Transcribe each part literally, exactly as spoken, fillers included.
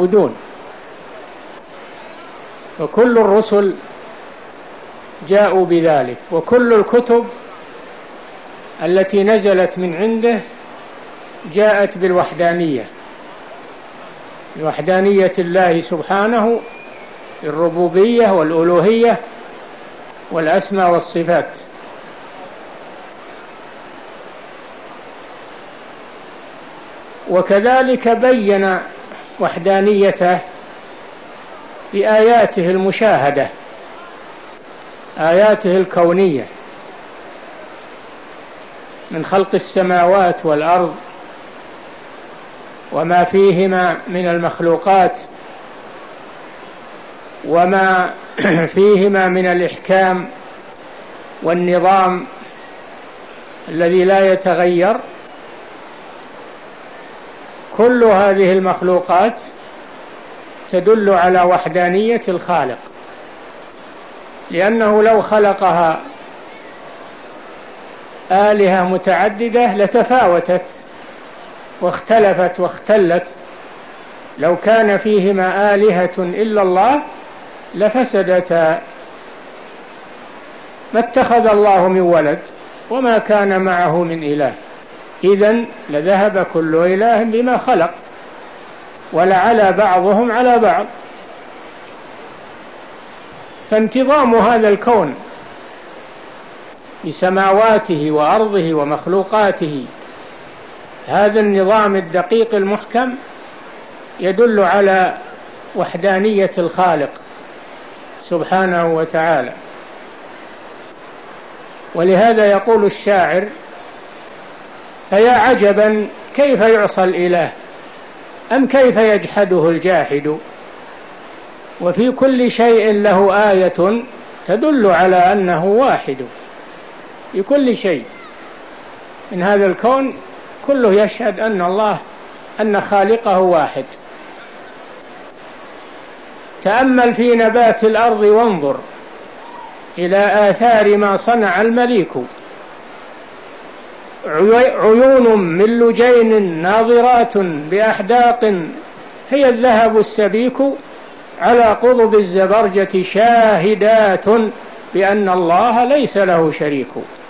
يعبدون. فكل الرسل جاءوا بذلك، وكل الكتب التي نزلت من عنده جاءت بالوحدانية، بوحدانية الله سبحانه، الربوبية والألوهية والأسماء والصفات. وكذلك بين وحدانيته بآياته المشاهدة، آياته الكونية من خلق السماوات والأرض وما فيهما من المخلوقات وما فيهما من الإحكام والنظام الذي لا يتغير. كل هذه المخلوقات تدل على وحدانية الخالق، لأنه لو خلقها آلهة متعددة لتفاوتت واختلفت واختلت. لو كان فيهما آلهة إلا الله لفسدتا، ما اتخذ الله من ولد وما كان معه من إله، إذن لذهب كل إله بما خلق ولعلى بعضهم على بعض. فانتظام هذا الكون بسماواته وأرضه ومخلوقاته، هذا النظام الدقيق المحكم يدل على وحدانية الخالق سبحانه وتعالى. ولهذا يقول الشاعر: فيا عجبا كيف يعصى الإله أم كيف يجحده الجاحد، وفي كل شيء له آية تدل على أنه واحد. في كل شيء من هذا الكون كله يشهد أن الله أن خالقه واحد. تأمل في نبات الأرض وانظر إلى آثار ما صنع المليك، عيون من لجين ناظرات بأحداق هي الذهب السبيك، على قضب الزبرجة شاهدات بأن الله ليس له شريك.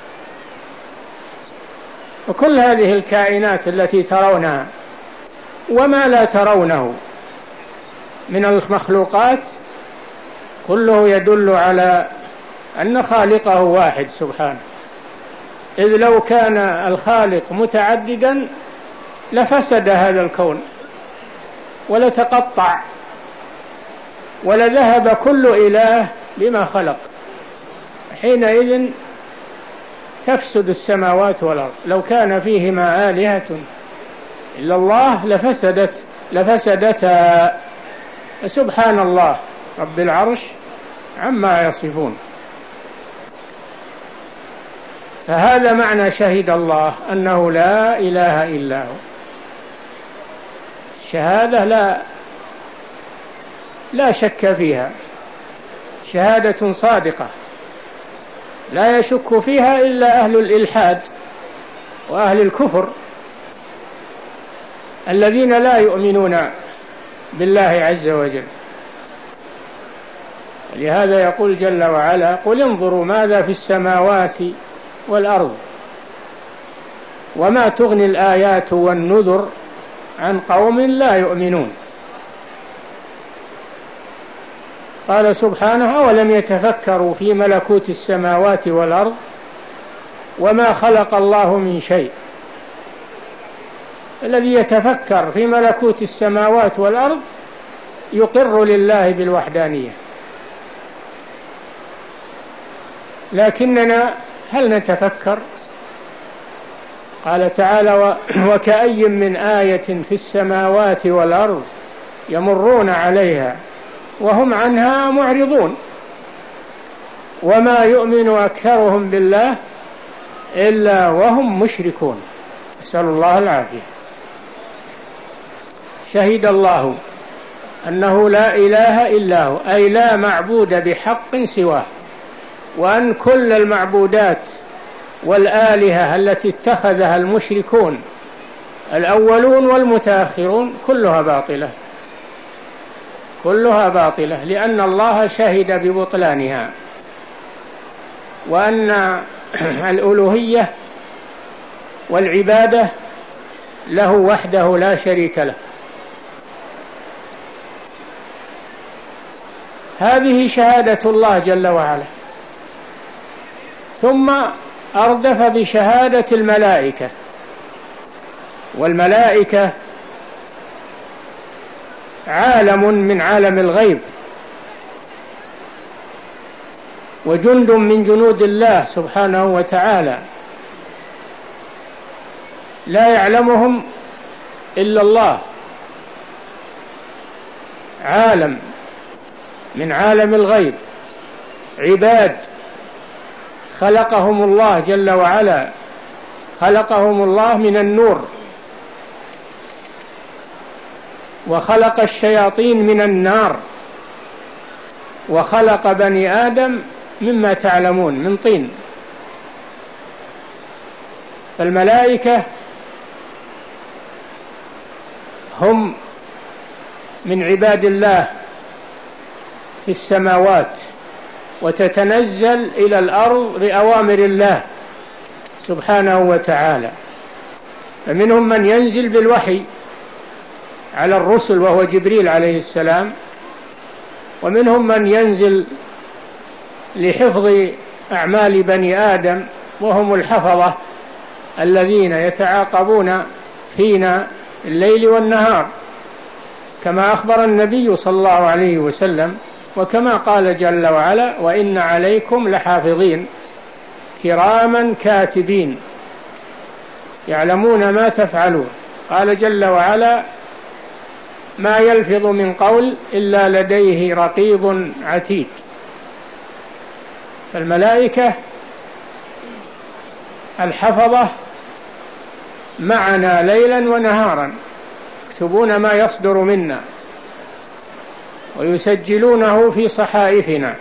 وكل هذه الكائنات التي ترونها وما لا ترونه من المخلوقات كله يدل على أن خالقه واحد سبحانه. إذ لو كان الخالق متعددا لفسد هذا الكون ولتقطع ولذهب كل إله بما خلق، حينئذ تفسد السماوات والأرض. لو كان فيهما آلهة إلا الله لفسدت لفسدتا. سبحان الله رب العرش عما يصفون. فهذا معنى شهد الله أنه لا إله إلا هو. الشهادة لا لا شك فيها، شهادة صادقة لا يشك فيها إلا أهل الإلحاد وأهل الكفر الذين لا يؤمنون بالله عز وجل. لهذا يقول جل وعلا: قل انظروا ماذا في السماوات والأرض وما تغني الآيات والنذر عن قوم لا يؤمنون. قال سبحانه: أولم يتفكروا في ملكوت السماوات والأرض وما خلق الله من شيء. الذي يتفكر في ملكوت السماوات والأرض يقر لله بالوحدانية. لكننا هل نتفكر؟ قال تعالى: وكأي من آية في السماوات والأرض يمرون عليها وهم عنها معرضون وما يؤمن أكثرهم بالله إلا وهم مشركون. أسأل الله العافية. شهد الله أنه لا إله إلا هو، أي لا معبود بحق سواه، وأن كل المعبودات والآلهة التي اتخذها المشركون الأولون والمتأخرون كلها باطلة كلها باطلة، لأن الله شهد ببطلانها، وأن الألوهية والعبادة له وحده لا شريك له. هذه شهادة الله جل وعلا. ثم أردف بشهادة الملائكة، والملائكة عالم من عالم الغيب، وجند من جنود الله سبحانه وتعالى، لا يعلمهم إلا الله، عالم من عالم الغيب، عباد خلقهم الله جل وعلا، خلقهم الله من النور، وخلق الشياطين من النار، وخلق بني آدم مما تعلمون من طين. فالملائكة هم من عباد الله في السماوات، وتتنزل إلى الأرض بأوامر الله سبحانه وتعالى. فمنهم من ينزل بالوحي على الرسل وهو جبريل عليه السلام، ومنهم من ينزل لحفظ أعمال بني آدم، وهم الحفظة الذين يتعاقبون فينا الليل والنهار، كما أخبر النبي صلى الله عليه وسلم، وكما قال جل وعلا: وإن عليكم لحافظين كراما كاتبين يعلمون ما تفعلون. قال جل وعلا: ما يلفظ من قول إلا لديه رقيب عتيد. فالملائكة الحفظة معنا ليلا ونهارا، يكتبون ما يصدر منا ويسجلونه في صحائفنا.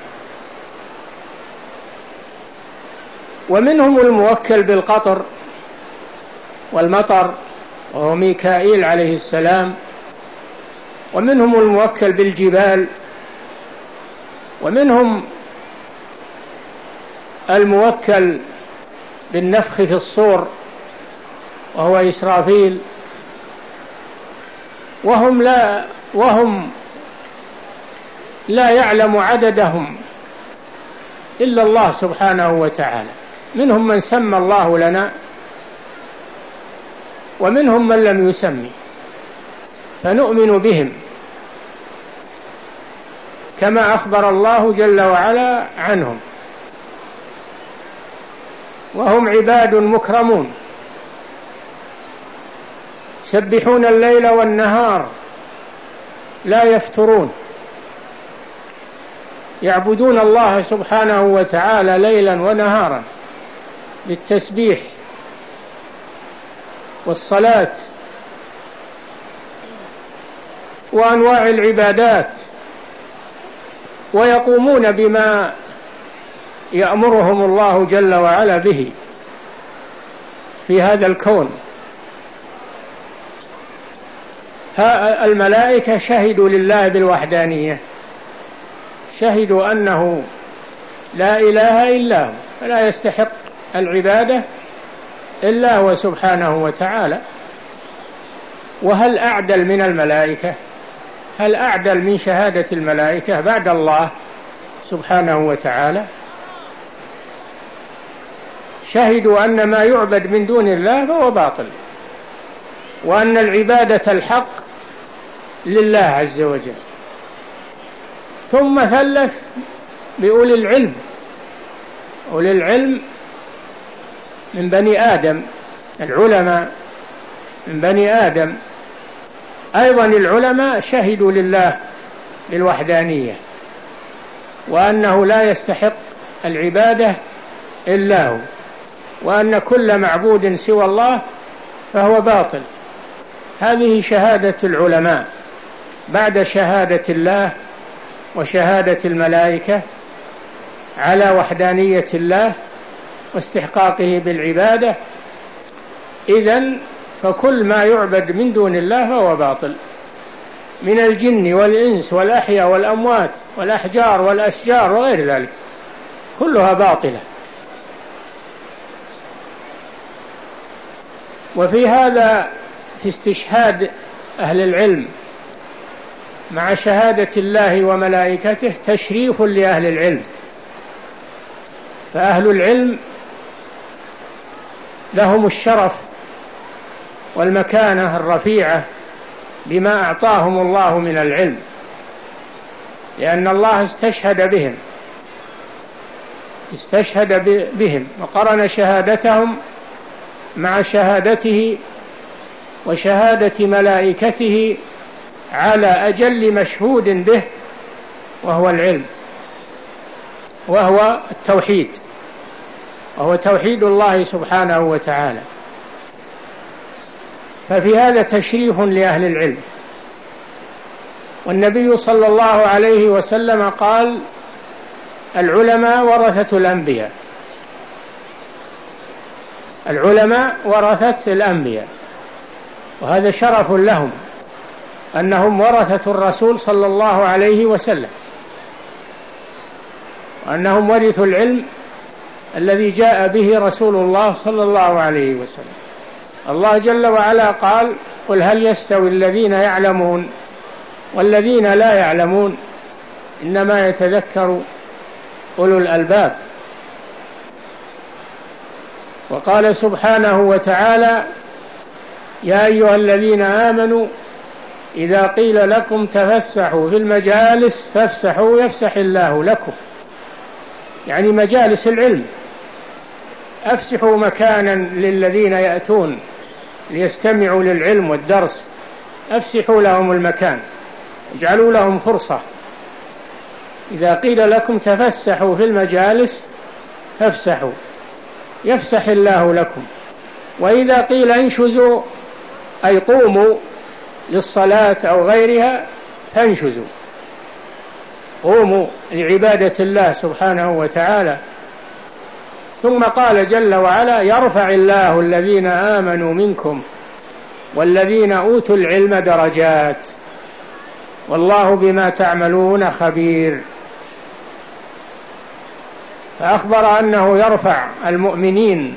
ومنهم الموكل بالقطر والمطر وهو ميكائيل عليه السلام، ومنهم الموكل بالجبال، ومنهم الموكل بالنفخ في الصور وهو إسرافيل، وهم لا وهم لا يعلم عددهم إلا الله سبحانه وتعالى. منهم من سمى الله لنا، ومنهم من لم يسمي، فنؤمن بهم كما أخبر الله جل وعلا عنهم. وهم عباد مكرمون يسبحون الليل والنهار لا يفترون، يعبدون الله سبحانه وتعالى ليلا ونهارا بالتسبيح والصلاة وأنواع العبادات، ويقومون بما يأمرهم الله جل وعلا به في هذا الكون. الملائكة شهدوا لله بالوحدانية، شهدوا أنه لا إله إلا هو، فلا يستحق العبادة إلا هو سبحانه وتعالى. وهل أعدل من الملائكة؟ هل أعدل من شهادة الملائكة بعد الله سبحانه وتعالى؟ شهدوا أن ما يعبد من دون الله فهو باطل، وأن العبادة الحق لله عز وجل. ثم ثلث بأولي العلم، أولي العلم من بني آدم، العلماء من بني آدم أيضا. العلماء شهدوا لله بالوحدانية، وأنه لا يستحق العبادة إلا هو، وأن كل معبود سوى الله فهو باطل. هذه شهادة العلماء بعد شهادة الله وشهادة الملائكة على وحدانية الله واستحقاقه بالعبادة. إذن فكل ما يعبد من دون الله فهو باطل، من الجن والإنس والأحياء والأموات والأحجار والأشجار وغير ذلك، كلها باطلة. وفي هذا في استشهاد أهل العلم مع شهادة الله وملائكته تشريف لأهل العلم، فأهل العلم لهم الشرف والمكانة الرفيعة بما أعطاهم الله من العلم، لأن الله استشهد بهم استشهد بهم وقرن شهادتهم مع شهادته وشهادة ملائكته على أجل مشهود به، وهو العلم، وهو التوحيد، وهو توحيد الله سبحانه وتعالى. ففي هذا تشريف لأهل العلم. والنبي صلى الله عليه وسلم قال: العلماء ورثة الأنبياء، العلماء ورثة الأنبياء، وهذا شرف لهم أنهم ورثة الرسول صلى الله عليه وسلم، وأنهم ورثوا العلم الذي جاء به رسول الله صلى الله عليه وسلم. الله جل وعلا قال: قل هل يستوي الذين يعلمون والذين لا يعلمون إنما يتذكر أولو الألباب. وقال سبحانه وتعالى: يا أيها الذين آمنوا إذا قيل لكم تفسحوا في المجالس فافسحوا يفسح الله لكم، يعني مجالس العلم، أفسحوا مكانا للذين يأتون ليستمعوا للعلم والدرس، أفسحوا لهم المكان، اجعلوا لهم فرصة. إذا قيل لكم تفسحوا في المجالس فافسحوا يفسح الله لكم، وإذا قيل انشزوا أي قوموا للصلاة أو غيرها فانشزوا، قوموا لعبادة الله سبحانه وتعالى. ثم قال جل وعلا: يرفع الله الذين آمنوا منكم والذين أوتوا العلم درجات والله بما تعملون خبير. فأخبر أنه يرفع المؤمنين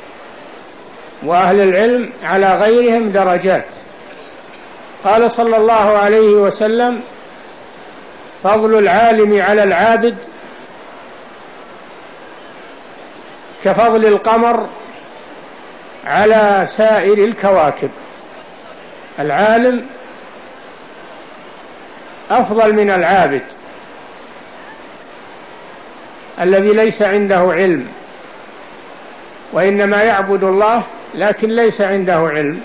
وأهل العلم على غيرهم درجات. قال صلى الله عليه وسلم: فضل العالم على العابد كفضل القمر على سائر الكواكب. العالم أفضل من العابد الذي ليس عنده علم وإنما يعبد الله لكن ليس عنده علم،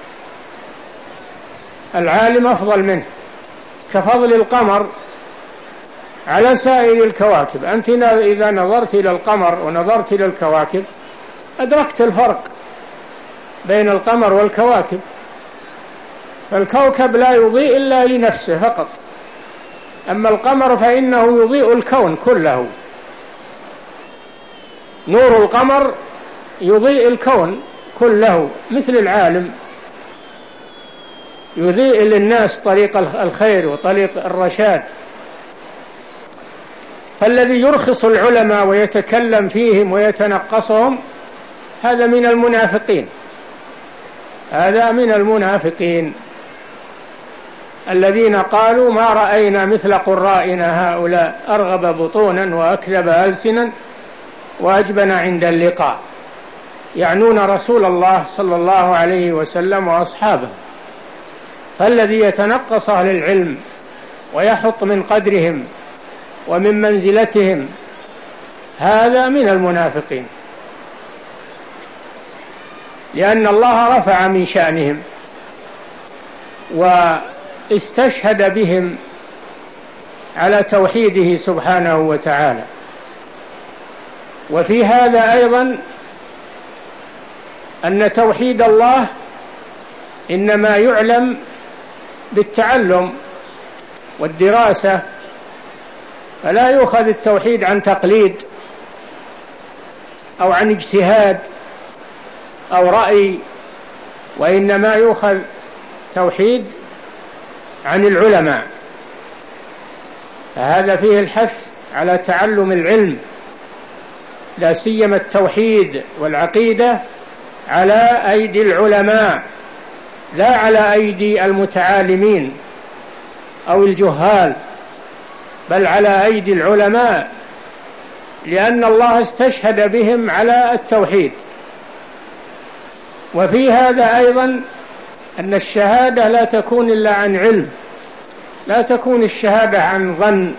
العالم أفضل منه كفضل القمر على سائر الكواكب. أنت إذا نظرت إلى القمر ونظرت إلى الكواكب أدركت الفرق بين القمر والكواكب، فالكوكب لا يضيء إلا لنفسه فقط، أما القمر فإنه يضيء الكون كله، نور القمر يضيء الكون كله، مثل العالم يضيء للناس طريق الخير وطريق الرشاد. فالذي يرخص العلماء ويتكلم فيهم ويتنقصهم هذا من المنافقين، هذا من المنافقين الذين قالوا: ما رأينا مثل قرائنا هؤلاء أرغب بطونا وأكذب ألسنا وأجبن عند اللقاء، يعنون رسول الله صلى الله عليه وسلم وأصحابه. فالذي يتنقص أهل العلم ويحط من قدرهم ومن منزلتهم هذا من المنافقين، لأن الله رفع من شأنهم واستشهد بهم على توحيده سبحانه وتعالى. وفي هذا أيضا أن توحيد الله إنما يعلم بالتعلم والدراسة، فلا يؤخذ التوحيد عن تقليد أو عن اجتهاد أو رأي، وإنما يؤخذ توحيد عن العلماء. فهذا فيه الحث على تعلم العلم، لا سيما التوحيد والعقيدة، على أيدي العلماء لا على أيدي المتعالمين أو الجهال، بل على أيدي العلماء، لأن الله استشهد بهم على التوحيد. وفي هذا أيضا أن الشهادة لا تكون إلا عن علم، لا تكون الشهادة عن ظن،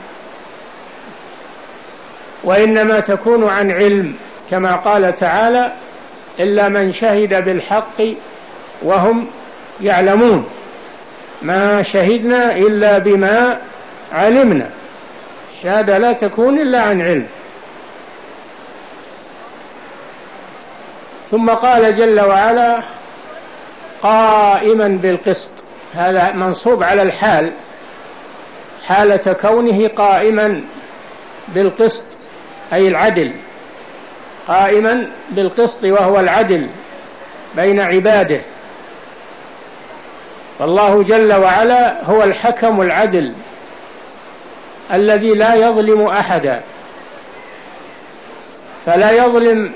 وإنما تكون عن علم، كما قال تعالى: إلا من شهد بالحق وهم يعلمون، ما شهدنا إلا بما علمنا. الشهادة لا تكون إلا عن علم. ثم قال جل وعلا: قائما بالقسط. هذا منصوب على الحال، حالة كونه قائما بالقسط أي العدل، قائما بالقسط وهو العدل بين عباده. فالله جل وعلا هو الحكم العدل الذي لا يظلم أحدا، فلا يظلم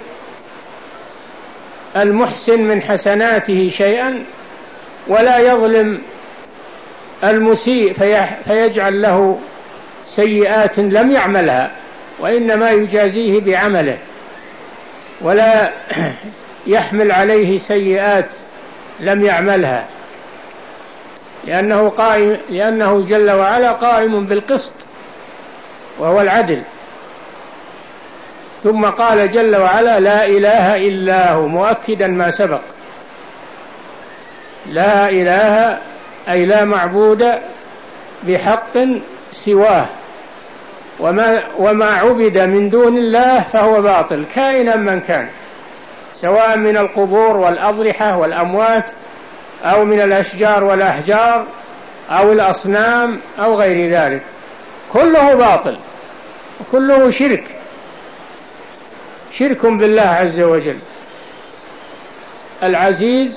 المحسن من حسناته شيئا، ولا يظلم المسيء فيجعل له سيئات لم يعملها، وإنما يجازيه بعمله، ولا يحمل عليه سيئات لم يعملها، لأنه قائم لأنه جل وعلا قائم بالقسط وهو العدل. ثم قال جل وعلا: لا إله إلا هو، مؤكدا ما سبق. لا إله أي لا معبود بحق سواه، وما, وما عبد من دون الله فهو باطل كائنا من كان، سواء من القبور والأضرحة والأموات، أو من الأشجار والأحجار، أو الأصنام، أو غير ذلك، كله باطل وكله شرك، شرك بالله عز وجل. العزيز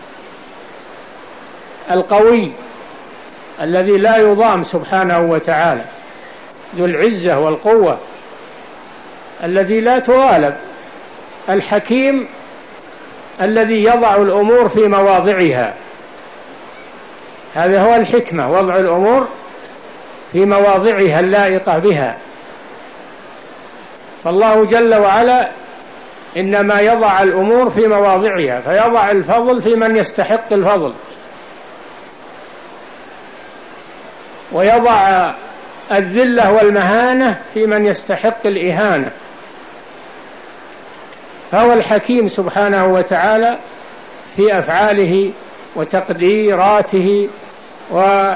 القوي الذي لا يضام سبحانه وتعالى، ذو العزة والقوة الذي لا تغالب. الحكيم الذي يضع الأمور في مواضعها، هذا هو الحكمة، وضع الأمور في مواضعها اللائقة بها. فالله جل وعلا إنما يضع الأمور في مواضعها، فيضع الفضل في من يستحق الفضل، ويضع الذلة والمهانة في من يستحق الإهانة. فهو الحكيم سبحانه وتعالى في أفعاله وتقديراته و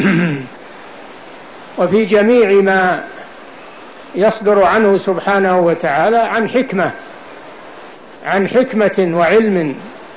وفي جميع ما يصدر عنه سبحانه وتعالى عن حكمة عن حكمة وعلم.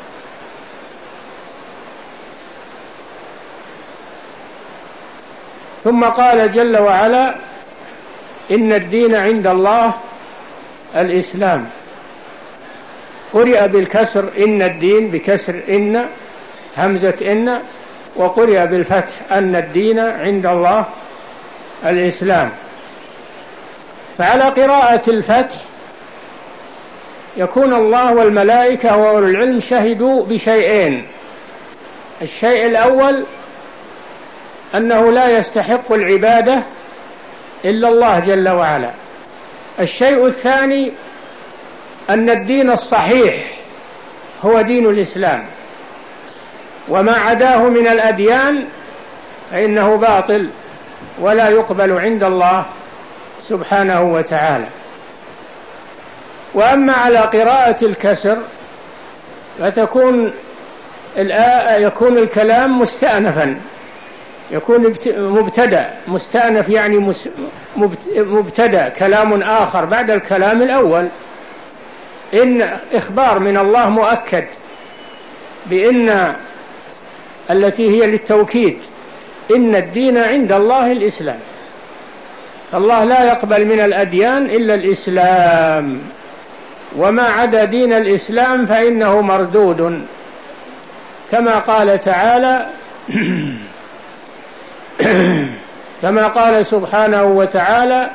ثم قال جل وعلا: إن الدين عند الله الإسلام. قرئ بالكسر إن الدين، بكسر إن همزة إن، وقرئ بالفتح أن الدين عند الله الإسلام. فعلى قراءة الفتح يكون الله والملائكة وأولو العلم شهدوا بشيئين: الشيء الأول أنه لا يستحق العبادة إلا الله جل وعلا. الشيء الثاني أن الدين الصحيح هو دين الإسلام، وما عداه من الأديان فإنه باطل ولا يقبل عند الله سبحانه وتعالى. وأما على قراءة الكسر فتكون يكون الكلام مستأنفا، يكون مبتدأ، مستأنف يعني مبتدأ، كلام آخر بعد الكلام الأول. إن إخبار من الله مؤكد بإن التي هي للتوكيد، إن الدين عند الله الإسلام، فالله لا يقبل من الأديان إلا الإسلام، وما عدا دين الإسلام فإنه مردود، كما قال تعالى: كما قال سبحانه وتعالى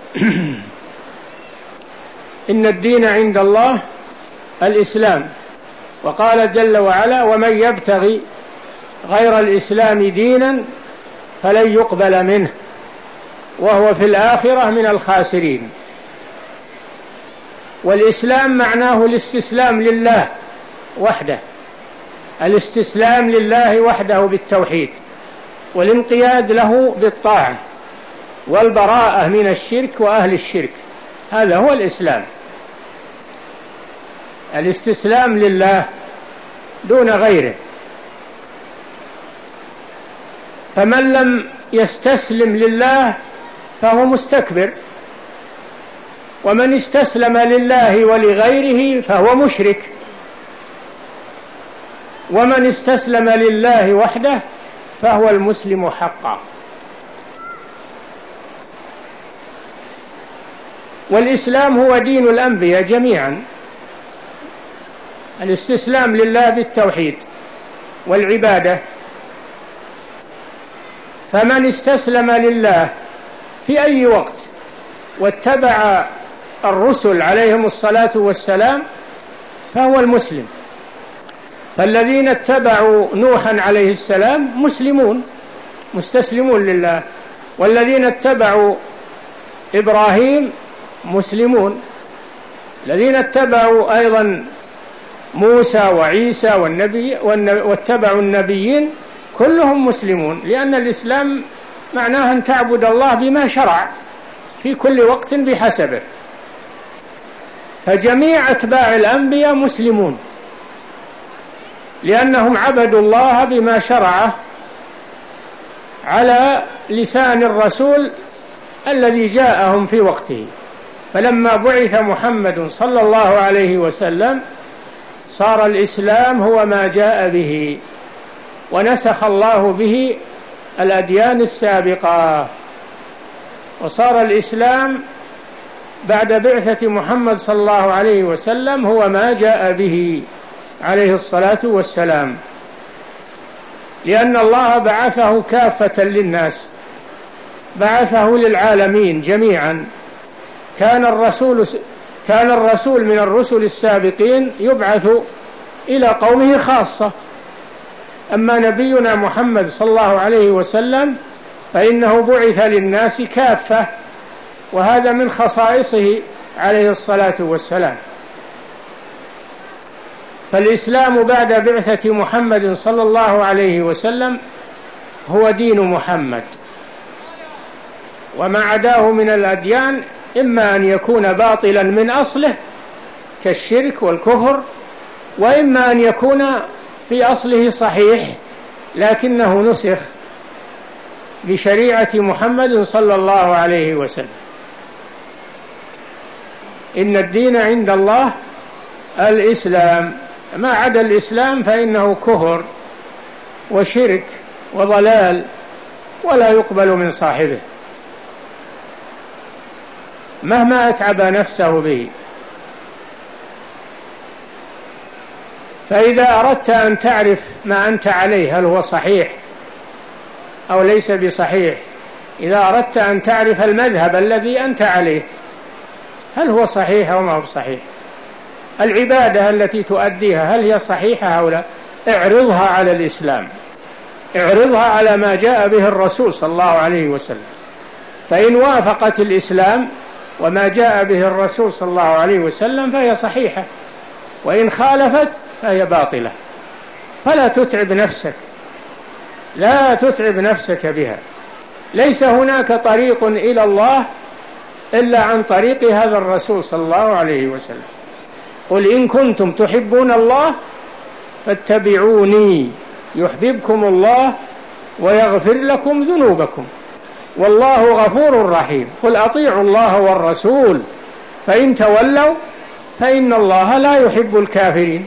إن الدين عند الله الإسلام، وقال جل وعلا ومن يبتغي غير الإسلام دينا فلن يقبل منه وهو في الآخرة من الخاسرين. والإسلام معناه الاستسلام لله وحده، الاستسلام لله وحده بالتوحيد، والانقياد له بالطاعة، والبراءة من الشرك وأهل الشرك. هذا هو الإسلام، الاستسلام لله دون غيره. فمن لم يستسلم لله فهو مستكبر، ومن استسلم لله ولغيره فهو مشرك، ومن استسلم لله وحده فهو المسلم حقا. والإسلام هو دين الأنبياء جميعا، الاستسلام لله بالتوحيد والعبادة. فمن استسلم لله في أي وقت واتبع الرسل عليهم الصلاة والسلام فهو المسلم. فالذين اتبعوا نوحا عليه السلام مسلمون مستسلمون لله، والذين اتبعوا إبراهيم مسلمون، الذين اتبعوا أيضا موسى وعيسى والنبي واتبعوا النبيين كلهم مسلمون، لأن الإسلام معناه أن تعبد الله بما شرع في كل وقت بحسبه. فجميع أتباع الأنبياء مسلمون لأنهم عبدوا الله بما شرعه على لسان الرسول الذي جاءهم في وقته. فلما بعث محمد صلى الله عليه وسلم صار الإسلام هو ما جاء به، ونسخ الله به الأديان السابقة، وصار الإسلام بعد بعثة محمد صلى الله عليه وسلم هو ما جاء به عليه الصلاة والسلام، لأن الله بعثه كافة للناس، بعثه للعالمين جميعا. كان الرسول كان الرسول من الرسل السابقين يبعث إلى قومه خاصة، أما نبينا محمد صلى الله عليه وسلم فإنه بعث للناس كافة، وهذا من خصائصه عليه الصلاة والسلام. فالإسلام بعد بعثة محمد صلى الله عليه وسلم هو دين محمد، وما عداه من الأديان إما أن يكون باطلا من أصله كالشرك والكفر، وإما أن يكون في أصله صحيح لكنه نسخ بشريعة محمد صلى الله عليه وسلم. إن الدين عند الله الإسلام، ما عدا الإسلام فإنه كفر وشرك وضلال ولا يقبل من صاحبه مهما أتعب نفسه به. فإذا أردت أن تعرف ما أنت عليه هل هو صحيح أو ليس بصحيح، إذا أردت أن تعرف المذهب الذي أنت عليه هل هو صحيح أو ما هو صحيح، العبادة التي تؤديها هل هي صحيحة أو لا، اعرضها على الإسلام، اعرضها على ما جاء به الرسول صلى الله عليه وسلم. فإن وافقت الإسلام وما جاء به الرسول صلى الله عليه وسلم فهي صحيحة، وإن خالفت فهي باطلة. فلا تتعب نفسك، لا تتعب نفسك بها. ليس هناك طريق إلى الله إلا عن طريق هذا الرسول صلى الله عليه وسلم. قل إن كنتم تحبون الله فاتبعوني يحببكم الله ويغفر لكم ذنوبكم والله غفور رحيم. قل أطيعوا الله والرسول فإن تولوا فإن الله لا يحب الكافرين.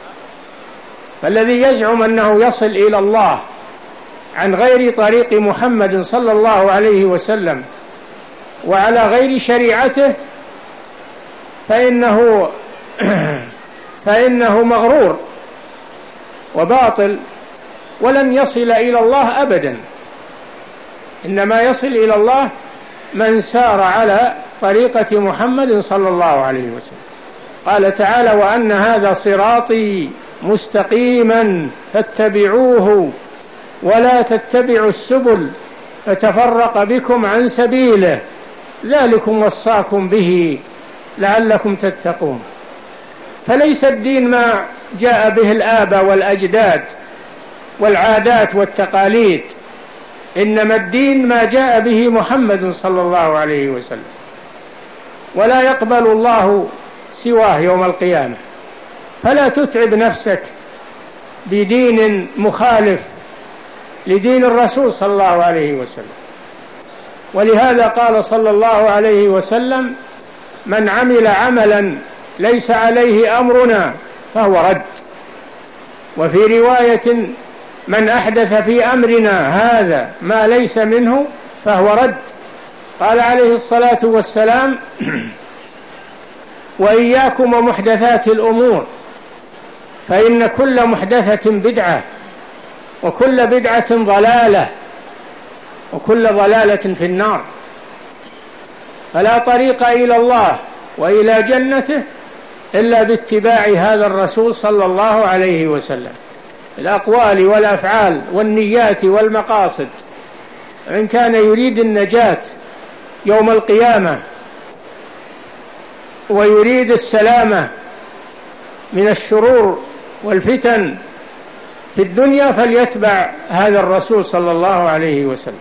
فالذي يزعم أنه يصل إلى الله عن غير طريق محمد صلى الله عليه وسلم وعلى غير شريعته فإنه فإنه مغرور وباطل ولن يصل إلى الله أبدا. إنما يصل إلى الله من سار على طريقة محمد صلى الله عليه وسلم. قال تعالى: وأن هذا صراطي مستقيما فاتبعوه ولا تتبعوا السبل فتفرق بكم عن سبيله ذلكم وصاكم به لعلكم تتقون. فليس الدين ما جاء به الآباء والأجداد والعادات والتقاليد، إنما الدين ما جاء به محمد صلى الله عليه وسلم، ولا يقبل الله سواه يوم القيامة. فلا تتعب نفسك بدين مخالف لدين الرسول صلى الله عليه وسلم. ولهذا قال صلى الله عليه وسلم: من عمل عملا ليس عليه أمرنا فهو رد. وفي رواية: من أحدث في أمرنا هذا ما ليس منه فهو رد. قال عليه الصلاة والسلام: وإياكم ومحدثات الأمور فإن كل محدثة بدعة وكل بدعة ضلالة وكل ضلالة في النار. فلا طريق إلى الله وإلى جنته إلا باتباع هذا الرسول صلى الله عليه وسلم، الأقوال والأفعال والنيات والمقاصد. إن كان يريد النجاة يوم القيامة ويريد السلامة من الشرور والفتن في الدنيا فليتبع هذا الرسول صلى الله عليه وسلم.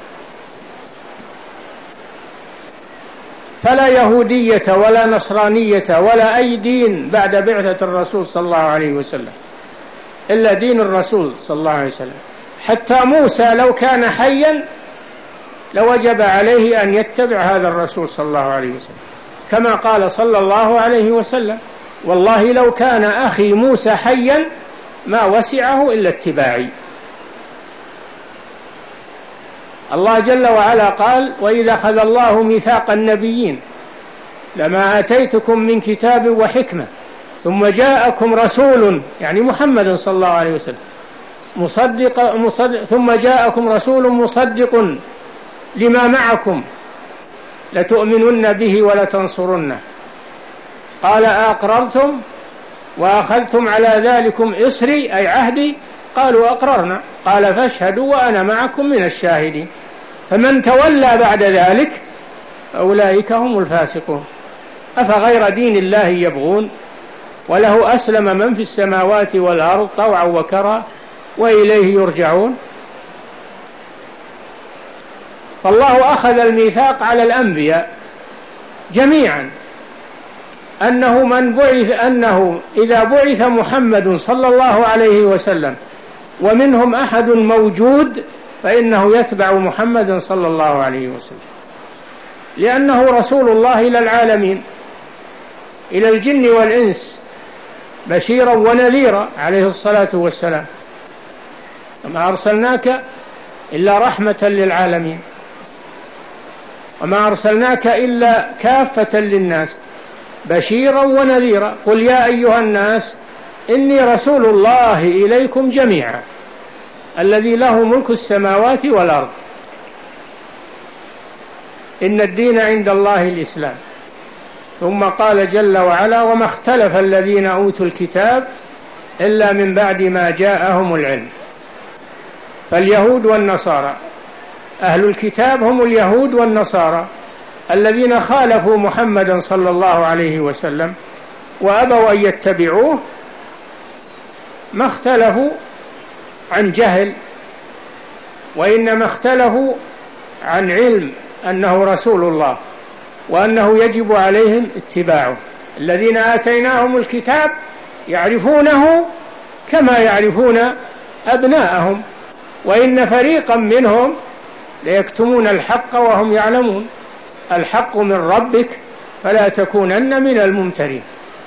فلا يهودية ولا نصرانية ولا أي دين بعد بعثة الرسول صلى الله عليه وسلم إلا دين الرسول صلى الله عليه وسلم. حتى موسى لو كان حيا لوجب عليه أن يتبع هذا الرسول صلى الله عليه وسلم، كما قال صلى الله عليه وسلم: والله لو كان أخي موسى حيا ما وسعه إلا اتباعي. الله جل وعلا قال: وإذا أخذ الله ميثاق النبيين لما آتيتكم من كتاب وحكمة ثم جاءكم رسول، يعني محمد صلى الله عليه وسلم، مصدق, مصدق ثم جاءكم رسول مصدق لما معكم لتؤمنن به ولتنصرنه. قال: أقررتم وأخذتم على ذلكم إصري أي عهدي؟ قالوا: أقررنا. قال: فاشهدوا وأنا معكم من الشاهدين. فمن تولى بعد ذلك أولئك هم الفاسقون. أفغير دين الله يبغون وله أسلم من في السماوات والأرض طوعا وكرها وإليه يرجعون. فالله أخذ الميثاق على الأنبياء جميعا أنه من بعث أنه إذا بعث محمد صلى الله عليه وسلم ومنهم أحد موجود فإنه يتبع محمد صلى الله عليه وسلم، لأنه رسول الله إلى العالمين، إلى الجن والإنس، بشيرا ونذيرا عليه الصلاة والسلام. وما أرسلناك إلا رحمة للعالمين وما أرسلناك إلا كافة للناس بشيرا ونذيرا. قل يا أيها الناس إني رسول الله إليكم جميعا الذي له ملك السماوات والأرض. إن الدين عند الله الإسلام. ثم قال جل وعلا: وما اختلف الذين أوتوا الكتاب إلا من بعد ما جاءهم العلم. فاليهود والنصارى، أهل الكتاب هم اليهود والنصارى الذين خالفوا محمدا صلى الله عليه وسلم وأبوا أن يتبعوه، ما اختلفوا عن جهل، وإنما اختلفوا عن علم أنه رسول الله وأنه يجب عليهم اتباعه. الذين آتيناهم الكتاب يعرفونه كما يعرفون أبناءهم، وإن فريقا منهم ليكتمون الحق وهم يعلمون. الحق من ربك فلا تكونن من الممترين.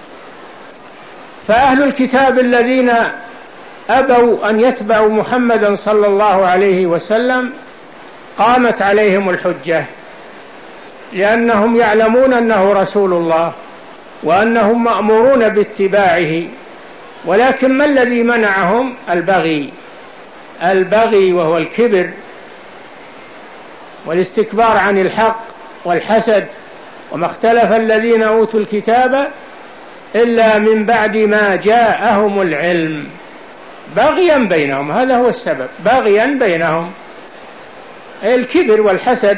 فأهل الكتاب الذين أبوا أن يتبعوا محمدا صلى الله عليه وسلم قامت عليهم الحجة، لأنهم يعلمون أنه رسول الله وأنهم مأمورون باتباعه. ولكن ما الذي منعهم؟ البغي البغي وهو الكبر والاستكبار عن الحق والحسد. وما اختلف الذين أوتوا الكتاب إلا من بعد ما جاءهم العلم بغيا بينهم، هذا هو السبب، بغيا بينهم، الكبر والحسد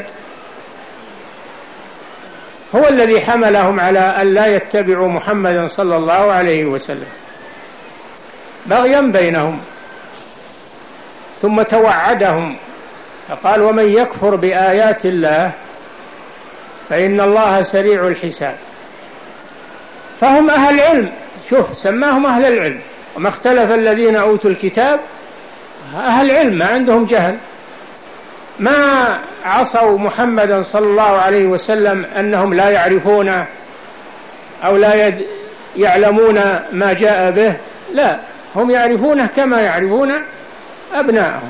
هو الذي حملهم على أن لا يتبعوا محمدا صلى الله عليه وسلم، بغيا بينهم. ثم توعدهم فقال ومن يكفر بآيات الله فإن الله سريع الحساب. فهم أهل علم، شوف سماهم أهل العلم. وما اختلف الذين أوتوا الكتاب، أهل علم ما عندهم جهل، ما عصوا محمدا صلى الله عليه وسلم أنهم لا يعرفون أو لا يد يعلمون ما جاء به، لا، هم يعرفونه كما يعرفون أبناءهم،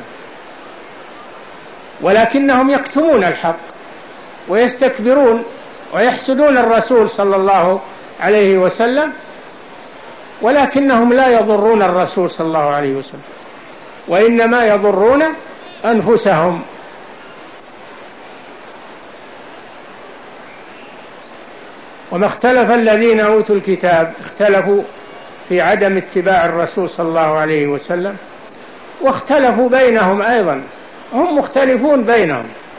ولكنهم يكتمون الحق ويستكبرون ويحسدون الرسول صلى الله عليه وسلم، ولكنهم لا يضرون الرسول صلى الله عليه وسلم، وإنما يضرون أنفسهم. وما اختلف الذين أوتوا الكتاب، اختلفوا في عدم اتباع الرسول صلى الله عليه وسلم، واختلفوا بينهم أيضا، هم مختلفون بينهم،